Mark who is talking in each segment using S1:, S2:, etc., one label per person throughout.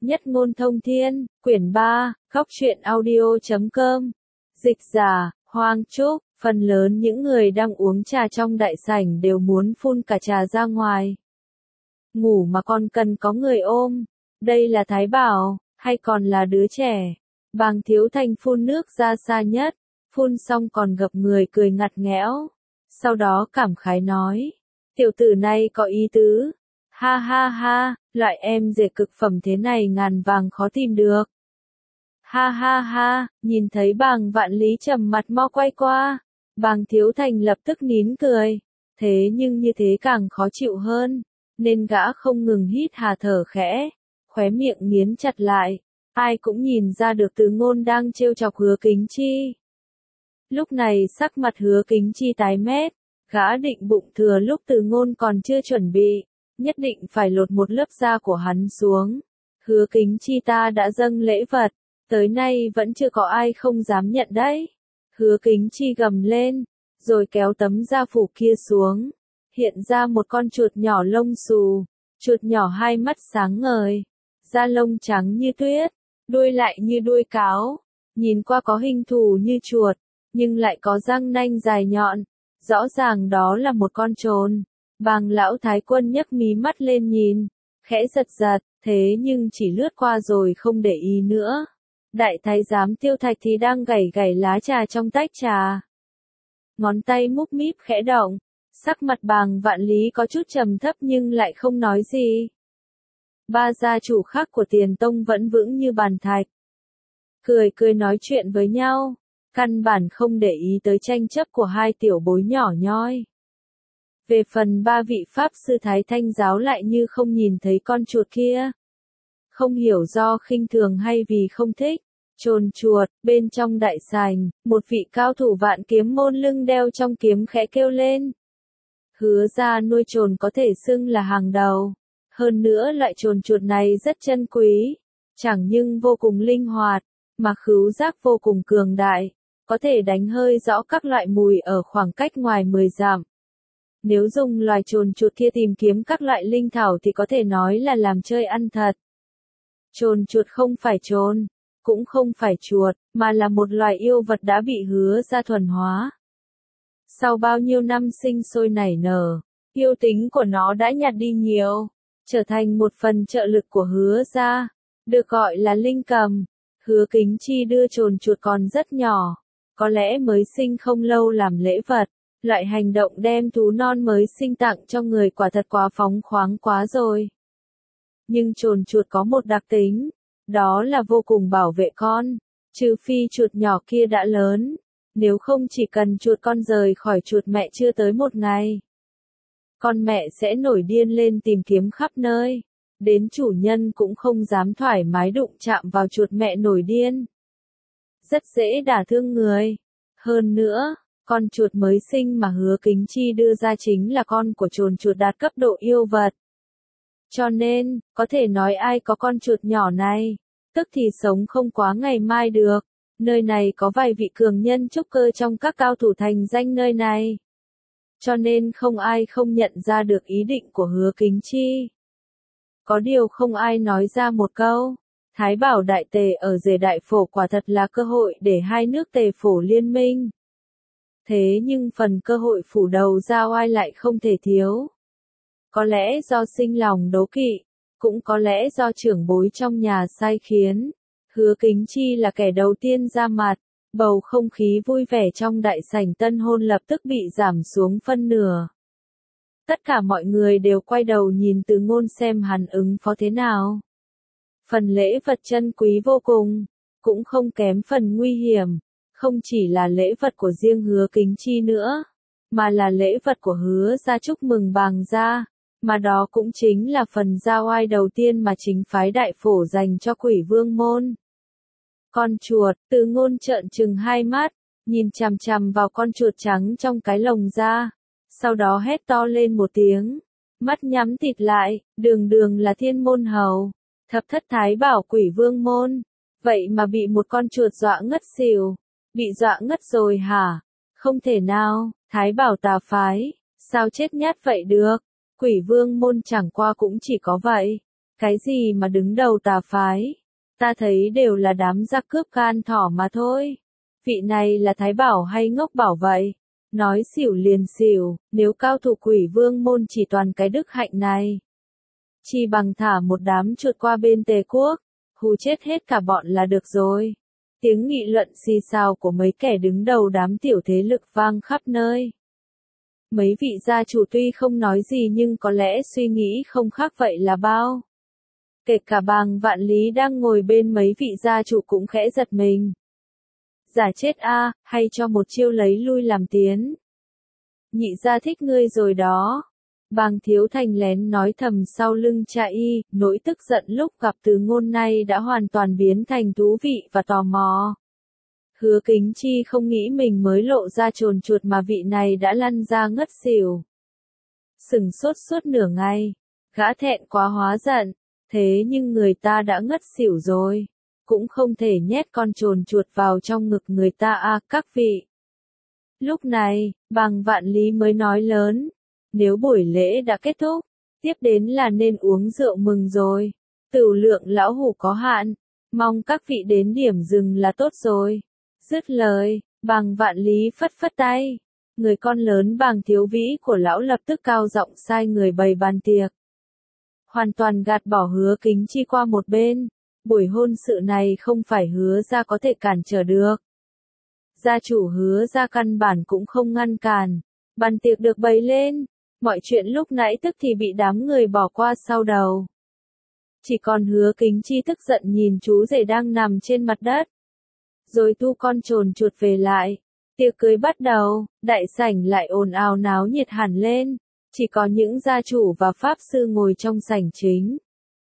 S1: Nhất ngôn thông thiên, quyển 3, Góc truyện audio.com. Dịch giả, Hoàng Trúc, phần lớn những người đang uống trà trong đại sảnh đều muốn phun cả trà ra ngoài. Ngủ mà còn cần có người ôm. Đây là Thái Bảo, hay còn là đứa trẻ? Bàng Thiếu Thành phun nước ra xa nhất, phun xong còn gặp người cười ngặt nghẽo. Sau đó cảm khái nói, tiểu tử này có ý tứ. Ha ha ha, loại em rể cực phẩm thế này ngàn vàng khó tìm được. Ha ha ha, nhìn thấy Bàng Vạn Lý trầm mặt mo quay qua, Bàng Thiếu Thành lập tức nín cười. Thế nhưng như thế càng khó chịu hơn, nên gã không ngừng hít hà thở khẽ, khóe miệng nghiến chặt lại. Ai cũng nhìn ra được Từ Ngôn đang trêu chọc Hứa Kính Chi. Lúc này sắc mặt Hứa Kính Chi tái mét, gã định bụng thừa lúc Từ Ngôn còn chưa chuẩn bị, nhất định phải lột một lớp da của hắn xuống. Hứa Kính Chi ta đã dâng lễ vật, tới nay vẫn chưa có ai không dám nhận đấy. Hứa Kính Chi gầm lên, rồi kéo tấm da phủ kia xuống, hiện ra một con chuột nhỏ lông xù, chuột nhỏ hai mắt sáng ngời, da lông trắng như tuyết, đuôi lại như đuôi cáo, nhìn qua có hình thù như chuột, nhưng lại có răng nanh dài nhọn, rõ ràng đó là một con trồn. Bàng lão thái quân nhấc mí mắt lên nhìn, khẽ giật giật, thế nhưng chỉ lướt qua rồi không để ý nữa. Đại thái giám Tiêu Thạch thì đang gảy gảy lá trà trong tách trà. Ngón tay múc míp khẽ động, sắc mặt Bàng Vạn Lý có chút trầm thấp nhưng lại không nói gì. Ba gia chủ khác của Tiền Tông vẫn vững như bàn thạch. Cười cười nói chuyện với nhau, căn bản không để ý tới tranh chấp của hai tiểu bối nhỏ nhoi. Về phần ba vị Pháp sư Thái Thanh giáo lại như không nhìn thấy con chuột kia. Không hiểu do khinh thường hay vì không thích. Trồn chuột, bên trong đại sảnh, một vị cao thủ Vạn Kiếm môn lưng đeo trong kiếm khẽ kêu lên. Hứa ra nuôi trồn có thể xưng là hàng đầu. Hơn nữa loại trồn chuột này rất chân quý, chẳng nhưng vô cùng linh hoạt, mà khứu giác vô cùng cường đại, có thể đánh hơi rõ các loại mùi ở khoảng cách ngoài 10 dặm. Nếu dùng loài trồn chuột kia tìm kiếm các loại linh thảo thì có thể nói là làm chơi ăn thật. Trồn chuột không phải trồn, cũng không phải chuột, mà là một loài yêu vật đã bị Hứa ra thuần hóa. Sau bao nhiêu năm sinh sôi nảy nở, yêu tính của nó đã nhạt đi nhiều, trở thành một phần trợ lực của Hứa ra, được gọi là linh cầm. Hứa Kính Chi đưa trồn chuột còn rất nhỏ, có lẽ mới sinh không lâu làm lễ vật. Loại hành động đem thú non mới sinh tặng cho người quả thật quá phóng khoáng quá rồi. Nhưng trồn chuột có một đặc tính, đó là vô cùng bảo vệ con, trừ phi chuột nhỏ kia đã lớn, nếu không chỉ cần chuột con rời khỏi chuột mẹ chưa tới một ngày. Con mẹ sẽ nổi điên lên tìm kiếm khắp nơi, đến chủ nhân cũng không dám thoải mái đụng chạm vào chuột mẹ nổi điên. Rất dễ đả thương người. Hơn nữa, con chuột mới sinh mà Hứa Kính Chi đưa ra chính là con của trồn chuột đạt cấp độ yêu vật. Cho nên, có thể nói ai có con chuột nhỏ này, tức thì sống không quá ngày mai được. Nơi này có vài vị cường nhân trúc cơ trong các cao thủ thành danh nơi này. Cho nên không ai không nhận ra được ý định của Hứa Kính Chi. Có điều không ai nói ra một câu. Thái Bảo Đại Tề ở rể Đại Phổ quả thật là cơ hội để hai nước Tề Phổ liên minh. Thế nhưng phần cơ hội phủ đầu giao ai lại không thể thiếu. Có lẽ do sinh lòng đố kỵ, cũng có lẽ do trưởng bối trong nhà sai khiến. Hứa Kính Chi là kẻ đầu tiên ra mặt, bầu không khí vui vẻ trong đại sảnh tân hôn lập tức bị giảm xuống phân nửa. Tất cả mọi người đều quay đầu nhìn Từ Ngôn xem hắn ứng phó thế nào. Phần lễ vật chân quý vô cùng, cũng không kém phần nguy hiểm. Không chỉ là lễ vật của riêng Hứa Kính Chi nữa, mà là lễ vật của Hứa ra chúc mừng Bàng gia, mà đó cũng chính là phần giao oai đầu tiên mà chính phái Đại Phổ dành cho Quỷ Vương môn. Con chuột, Từ Ngôn trợn trừng hai mắt, nhìn chằm chằm vào con chuột trắng trong cái lồng ra, sau đó hét to lên một tiếng, mắt nhắm tịt lại, đường đường là Thiên môn hầu, thập thất Thái Bảo Quỷ Vương môn, vậy mà bị một con chuột dọa ngất xỉu. Bị dọa ngất rồi hả? Không thể nào, Thái Bảo tà phái, sao chết nhát vậy được? Quỷ Vương môn chẳng qua cũng chỉ có vậy. Cái gì mà đứng đầu tà phái? Ta thấy đều là đám giặc cướp gan thỏ mà thôi. Vị này là Thái Bảo hay Ngốc Bảo vậy? Nói xỉu liền xỉu, nếu cao thủ Quỷ Vương môn chỉ toàn cái đức hạnh này. Chi bằng thả một đám chuột qua bên Tề quốc, hù chết hết cả bọn là được rồi. Tiếng nghị luận xì xào của mấy kẻ đứng đầu đám tiểu thế lực vang khắp nơi. Mấy vị gia chủ tuy không nói gì nhưng có lẽ suy nghĩ không khác vậy là bao. Kể cả Bàng Vạn Lý đang ngồi bên mấy vị gia chủ cũng khẽ giật mình. Giả chết a, hay cho một chiêu lấy lui làm tiến. Nhị gia thích ngươi rồi đó. Bàng Thiếu Thành lén nói thầm sau lưng Cha Y, nỗi tức giận lúc gặp Từ Ngôn này đã hoàn toàn biến thành thú vị và tò mò. Hứa Kính Chi không nghĩ mình mới lộ ra trồn chuột mà vị này đã lăn ra ngất xỉu. Sửng sốt suốt nửa ngày, gã thẹn quá hóa giận, thế nhưng người ta đã ngất xỉu rồi, cũng không thể nhét con trồn chuột vào trong ngực người ta à các vị. Lúc này, Bàng Vạn Lý mới nói lớn, nếu buổi lễ đã kết thúc, tiếp đến là nên uống rượu mừng rồi, tửu lượng lão hủ có hạn, mong các vị đến điểm dừng là tốt rồi. Dứt lời, Bàng Vạn Lý phất phất tay, người con lớn Bàng Thiếu Vĩ của lão lập tức cao giọng sai người bày bàn tiệc. Hoàn toàn gạt bỏ Hứa Kính Chi qua một bên, buổi hôn sự này không phải Hứa gia có thể cản trở được. Gia chủ Hứa gia căn bản cũng không ngăn cản, bàn tiệc được bày lên, mọi chuyện lúc nãy tức thì bị đám người bỏ qua sau đầu. Chỉ còn Hứa Kính Chi tức giận nhìn chú rể đang nằm trên mặt đất. Rồi thu con trồn chuột về lại. Tiệc cưới bắt đầu, đại sảnh lại ồn ào náo nhiệt hẳn lên. Chỉ có những gia chủ và pháp sư ngồi trong sảnh chính.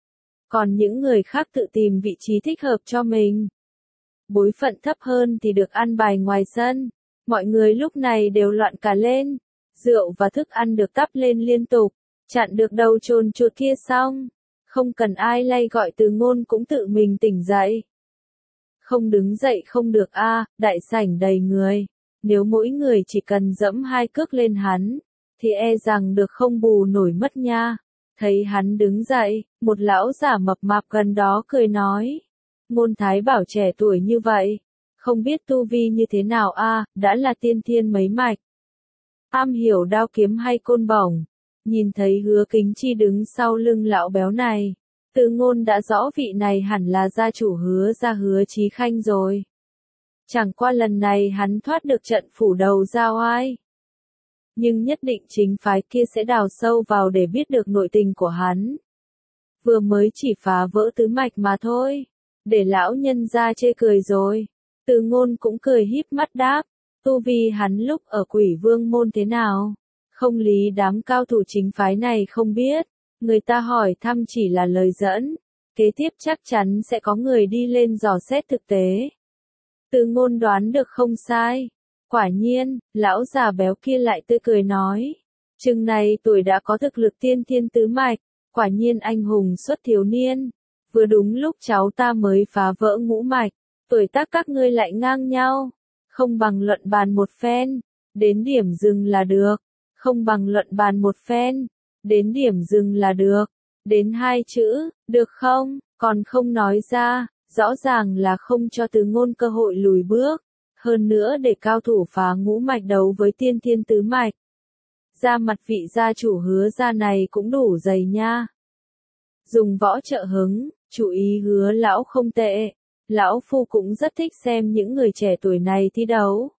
S1: Còn những người khác tự tìm vị trí thích hợp cho mình. Bối phận thấp hơn thì được ăn bài ngoài sân. Mọi người lúc này đều loạn cả lên. Rượu và thức ăn được tắp lên liên tục. Chặn được đầu trồn chuột kia xong. Không cần ai lay gọi Từ Ngôn cũng tự mình tỉnh dậy. Không đứng dậy không được a, đại sảnh đầy người. Nếu mỗi người chỉ cần dẫm 2 cước lên hắn, thì e rằng được không bù nổi mất nha. Thấy hắn đứng dậy, một lão giả mập mạp gần đó cười nói. Ngôn Thái Bảo trẻ tuổi như vậy, không biết tu vi như thế nào a, đã là tiên thiên mấy mạch. Am hiểu đao kiếm hay côn bổng. Nhìn thấy Hứa Kính Chi đứng sau lưng lão béo này. Từ Ngôn đã rõ vị này hẳn là gia chủ Hứa gia Hứa Chí Khanh rồi. Chẳng qua lần này hắn thoát được trận phủ đầu ra oai. Nhưng nhất định chính phái kia sẽ đào sâu vào để biết được nội tình của hắn. Vừa mới chỉ phá vỡ tứ mạch mà thôi. Để lão nhân ra chê cười rồi. Từ Ngôn cũng cười híp mắt đáp. Tu vi hắn lúc ở Quỷ Vương môn thế nào? Không lý đám cao thủ chính phái này không biết. Người ta hỏi thăm chỉ là lời dẫn. Kế tiếp chắc chắn sẽ có người đi lên dò xét thực tế. Từ Ngôn đoán được không sai. Quả nhiên, lão già béo kia lại tươi cười nói. Chừng này tuổi đã có thực lực tiên thiên tứ mạch. Quả nhiên anh hùng xuất thiếu niên. Vừa đúng lúc cháu ta mới phá vỡ ngũ mạch. Tuổi tác các ngươi lại ngang nhau. Không bằng luận bàn một phen. Đến điểm dừng là được. Không bằng luận bàn một phen. Đến điểm dừng là được. Đến 2 chữ, được không? Còn không nói ra, rõ ràng là không cho Từ Ngôn cơ hội lùi bước. Hơn nữa để cao thủ phá ngũ mạch đấu với tiên thiên tứ mạch. Da mặt vị gia chủ Hứa gia này cũng đủ dày nha. Dùng võ trợ hứng, chú ý Hứa lão không tệ. Lão phu cũng rất thích xem những người trẻ tuổi này thi đấu.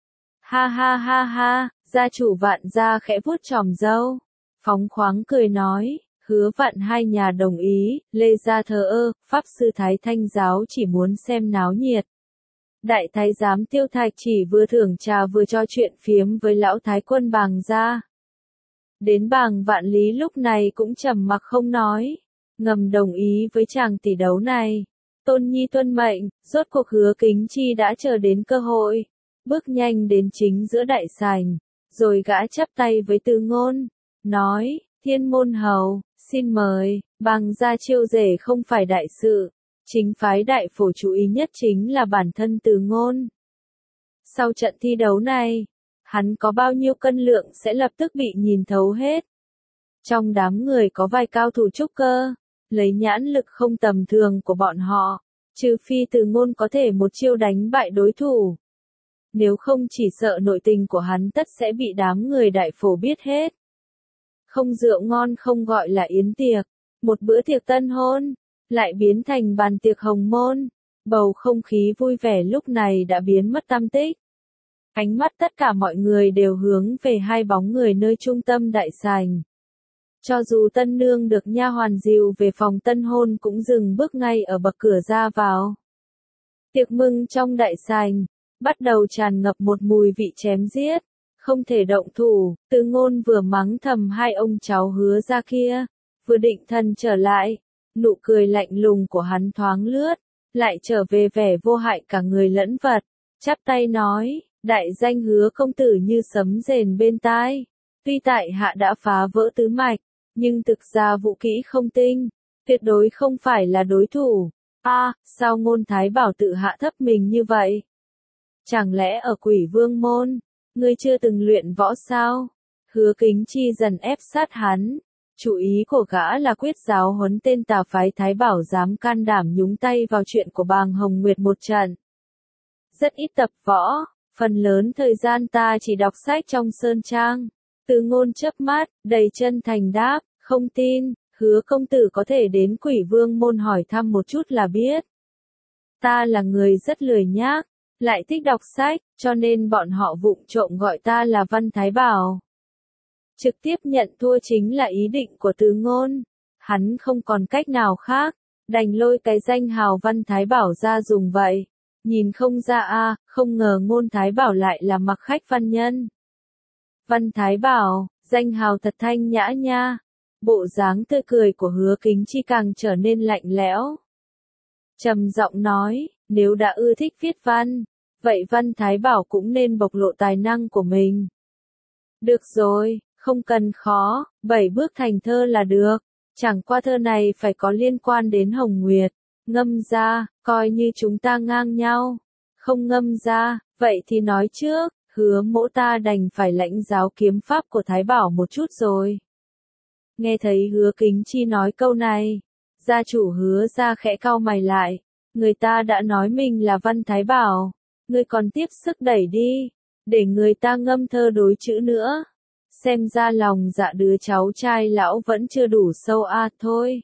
S1: Ha ha ha ha, gia chủ Vạn gia khẽ vuốt chòm râu. Phóng khoáng cười nói, Hứa Vạn hai nhà đồng ý, Lê gia thờ ơ, pháp sư Thái Thanh giáo chỉ muốn xem náo nhiệt. Đại thái giám Tiêu Thạch chỉ vừa thưởng trà vừa cho chuyện phiếm với lão thái quân Bàng gia. Đến Bàng Vạn Lý lúc này cũng trầm mặc không nói, ngầm đồng ý với chàng tỷ đấu này. Tôn Nhi tuân mệnh, rốt cuộc Hứa Kính Chi đã chờ đến cơ hội, bước nhanh đến chính giữa đại sảnh, rồi gã chắp tay với Từ Ngôn, nói, Thiên môn hầu, xin mời. Bàng gia chiêu rể không phải đại sự, chính phái đại phổ chú ý nhất chính là bản thân Từ Ngôn. Sau trận thi đấu này, hắn có bao nhiêu cân lượng sẽ lập tức bị nhìn thấu hết. Trong đám người có vài cao thủ trúc cơ, lấy nhãn lực không tầm thường của bọn họ, trừ phi Từ Ngôn có thể một chiêu đánh bại đối thủ. Nếu không chỉ sợ nội tình của hắn tất sẽ bị đám người đại phổ biết hết. Không rượu ngon không gọi là yến tiệc, một bữa tiệc tân hôn, lại biến thành bàn tiệc hồng môn. Bầu không khí vui vẻ lúc này đã biến mất tăm tích. Ánh mắt tất cả mọi người đều hướng về hai bóng người nơi trung tâm đại sảnh. Cho dù tân nương được nha hoàn dìu về phòng tân hôn cũng dừng bước ngay ở bậc cửa ra vào. Tiệc mừng trong đại sảnh, bắt đầu tràn ngập một mùi vị chém giết, không thể động thủ. Từ Ngôn vừa mắng thầm hai ông cháu Hứa ra kia, vừa định thần trở lại, nụ cười lạnh lùng của hắn thoáng lướt, lại trở về vẻ vô hại cả người lẫn vật, chắp tay nói, đại danh Hứa công tử như sấm rền bên tai, tuy tại hạ đã phá vỡ tứ mạch, nhưng thực ra vũ kỹ không tinh, tuyệt đối không phải là đối thủ. Sao Ngôn Thái Bảo tự hạ thấp mình như vậy? Chẳng lẽ ở Quỷ Vương môn, ngươi chưa từng luyện võ sao? Hứa Kính Chi dần ép sát hắn. Chủ ý của gã là quyết giáo huấn tên tà phái Thái Bảo dám can đảm nhúng tay vào chuyện của Bàng Hồng Nguyệt một trận. Rất ít tập võ, phần lớn thời gian ta chỉ đọc sách trong sơn trang. Từ Ngôn chớp mắt, đầy chân thành đáp, không tin, Hứa công tử có thể đến Quỷ Vương môn hỏi thăm một chút là biết. Ta là người rất lười nhác, lại thích đọc sách, cho nên bọn họ vụng trộm gọi ta là Văn Thái Bảo. Trực tiếp nhận thua chính là ý định của Từ Ngôn. Hắn không còn cách nào khác, đành lôi cái danh hào Văn Thái Bảo ra dùng vậy. Nhìn không ra không ngờ Ngôn Thái Bảo lại là mặc khách văn nhân. Văn Thái Bảo, danh hào thật thanh nhã nha. Bộ dáng tươi cười của Hứa Kính Chi càng trở nên lạnh lẽo. Trầm giọng nói, nếu đã ưa thích viết văn, vậy Văn Thái Bảo cũng nên bộc lộ tài năng của mình. Được rồi, không cần khó, 7 bước thành thơ là được. Chẳng qua thơ này phải có liên quan đến Hồng Nguyệt. Ngâm ra, coi như chúng ta ngang nhau. Không ngâm ra, vậy thì nói trước, Hứa mỗ ta đành phải lãnh giáo kiếm pháp của Thái Bảo một chút rồi. Nghe thấy Hứa Kính Chi nói câu này, gia chủ Hứa ra khẽ cau mày lại. Người ta đã nói mình là Văn Thái Bảo, ngươi còn tiếp sức đẩy đi, để người ta ngâm thơ đối chữ nữa. Xem ra lòng dạ đứa cháu trai lão vẫn chưa đủ sâu thôi.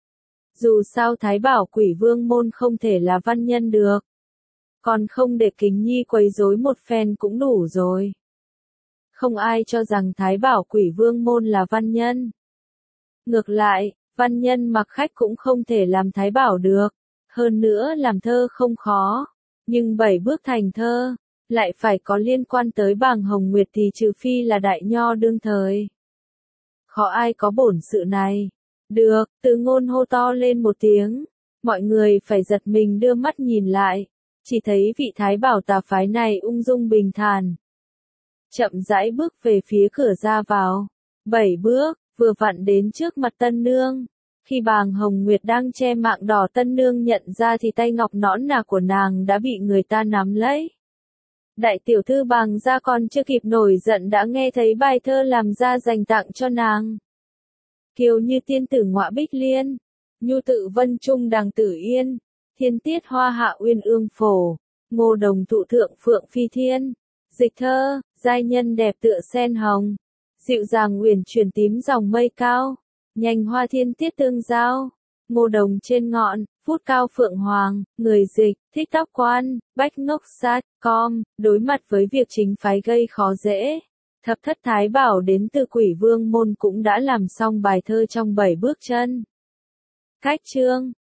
S1: Dù sao Thái Bảo Quỷ Vương môn không thể là văn nhân được. Còn không để Kính Nhi quấy rối một phen cũng đủ rồi. Không ai cho rằng Thái Bảo Quỷ Vương môn là văn nhân. Ngược lại, văn nhân mặc khách cũng không thể làm Thái Bảo được. Hơn nữa làm thơ không khó. Nhưng 7 bước thành thơ, lại phải có liên quan tới Bàng Hồng Nguyệt thì trừ phi là đại nho đương thời. Khó ai có bổn sự này. Được, Từ Ngôn hô to lên một tiếng. Mọi người phải giật mình đưa mắt nhìn lại. Chỉ thấy vị Thái Bảo tà phái này ung dung bình thản. Chậm rãi bước về phía cửa ra vào. 7 bước, vừa vặn đến trước mặt tân nương. Khi Bàng Hồng Nguyệt đang che mạng đỏ tân nương nhận ra thì tay ngọc nõn nà của nàng đã bị người ta nắm lấy. Đại tiểu thư Bàng gia còn chưa kịp nổi giận đã nghe thấy bài thơ làm ra dành tặng cho nàng. Kiều như tiên tử ngọa bích liên, nhu tự vân trung đằng tử yên, thiên tiết hoa hạ uyên ương phổ, ngô đồng thụ thượng phượng phi thiên. Dịch thơ, giai nhân đẹp tựa sen hồng, dịu dàng uyển chuyển tím dòng mây cao, nhành hoa thiên tiết tương giao, ngô đồng trên ngọn, phút cao phượng hoàng. Người dịch, thích tóc quan, bách ngốc sát, đối mặt với việc chính phái gây khó dễ. Thập thất Thái Bảo đến từ Quỷ Vương môn cũng đã làm xong bài thơ trong 7 bước chân. Cách chương